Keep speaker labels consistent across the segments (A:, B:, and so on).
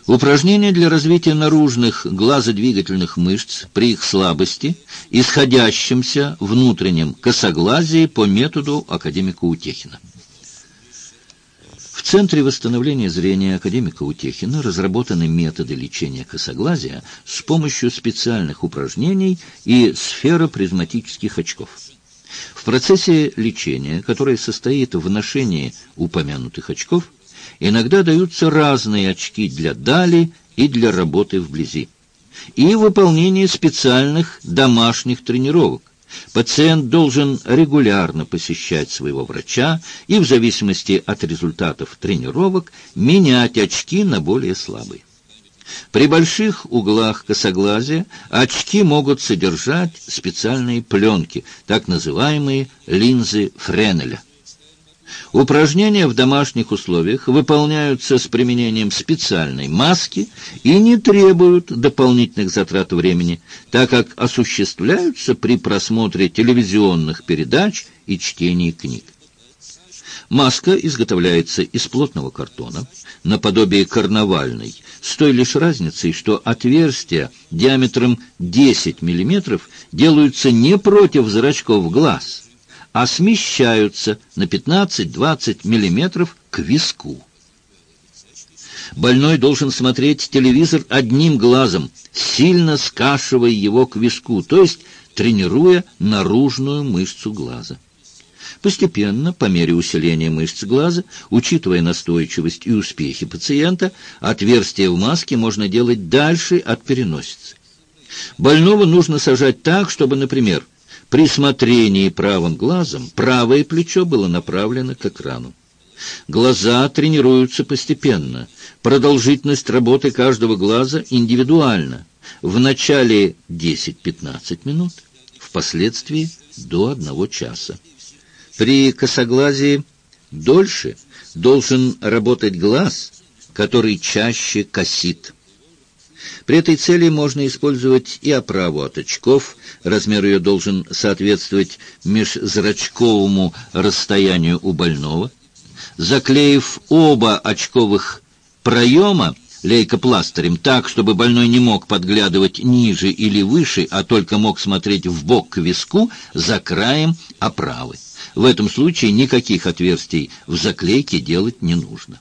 A: Упражнения для развития наружных глазодвигательных мышц при их слабости, исходящемся внутреннем косоглазии по методу академика Утехина. В Центре восстановления зрения академика Утехина разработаны методы лечения косоглазия с помощью специальных упражнений и сферопризматических очков. В процессе лечения, которое состоит в ношении упомянутых очков, иногда даются разные очки для дали и для работы вблизи, и выполнение специальных домашних тренировок. Пациент должен регулярно посещать своего врача и в зависимости от результатов тренировок менять очки на более слабые. При больших углах косоглазия очки могут содержать специальные пленки, так называемые линзы Френеля. Упражнения в домашних условиях выполняются с применением специальной маски и не требуют дополнительных затрат времени, так как осуществляются при просмотре телевизионных передач и чтении книг. Маска изготовляется из плотного картона, наподобие карнавальной, с той лишь разницей, что отверстия диаметром 10 мм делаются не против зрачков глаз, а смещаются на 15-20 мм к виску. Больной должен смотреть телевизор одним глазом, сильно скашивая его к виску, то есть тренируя наружную мышцу глаза. Постепенно, по мере усиления мышц глаза, учитывая настойчивость и успехи пациента, отверстие в маске можно делать дальше от переносицы. Больного нужно сажать так, чтобы, например, при смотрении правым глазом правое плечо было направлено к экрану. Глаза тренируются постепенно. Продолжительность работы каждого глаза индивидуальна. В начале 10-15 минут, впоследствии до 1 часа. При косоглазии дольше должен работать глаз, который чаще косит. При этой цели можно использовать и оправу от очков. Размер ее должен соответствовать межзрачковому расстоянию у больного. Заклеив оба очковых проема лейкопластырем так, чтобы больной не мог подглядывать ниже или выше, а только мог смотреть вбок к виску за краем оправы. В этом случае никаких отверстий в заклейке делать не нужно.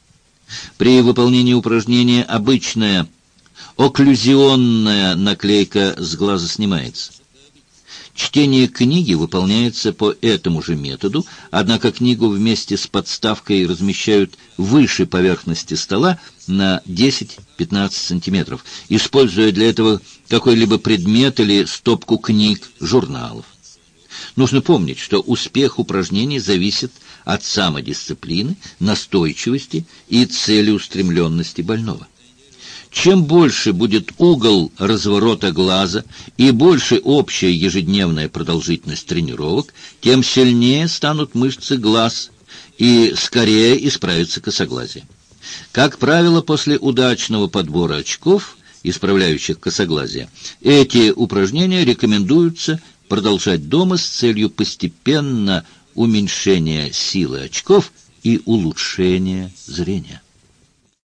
A: При выполнении упражнения обычная окклюзионная наклейка с глаза снимается. Чтение книги выполняется по этому же методу, однако книгу вместе с подставкой размещают выше поверхности стола на 10-15 сантиметров, используя для этого какой-либо предмет или стопку книг, журналов. Нужно помнить, что успех упражнений зависит от самодисциплины, настойчивости и целеустремленности больного. Чем больше будет угол разворота глаза и больше общая ежедневная продолжительность тренировок, тем сильнее станут мышцы глаз и скорее исправится косоглазие. Как правило, после удачного подбора очков, исправляющих косоглазие, эти упражнения рекомендуются продолжать дома с целью постепенно уменьшения силы очков и улучшения зрения.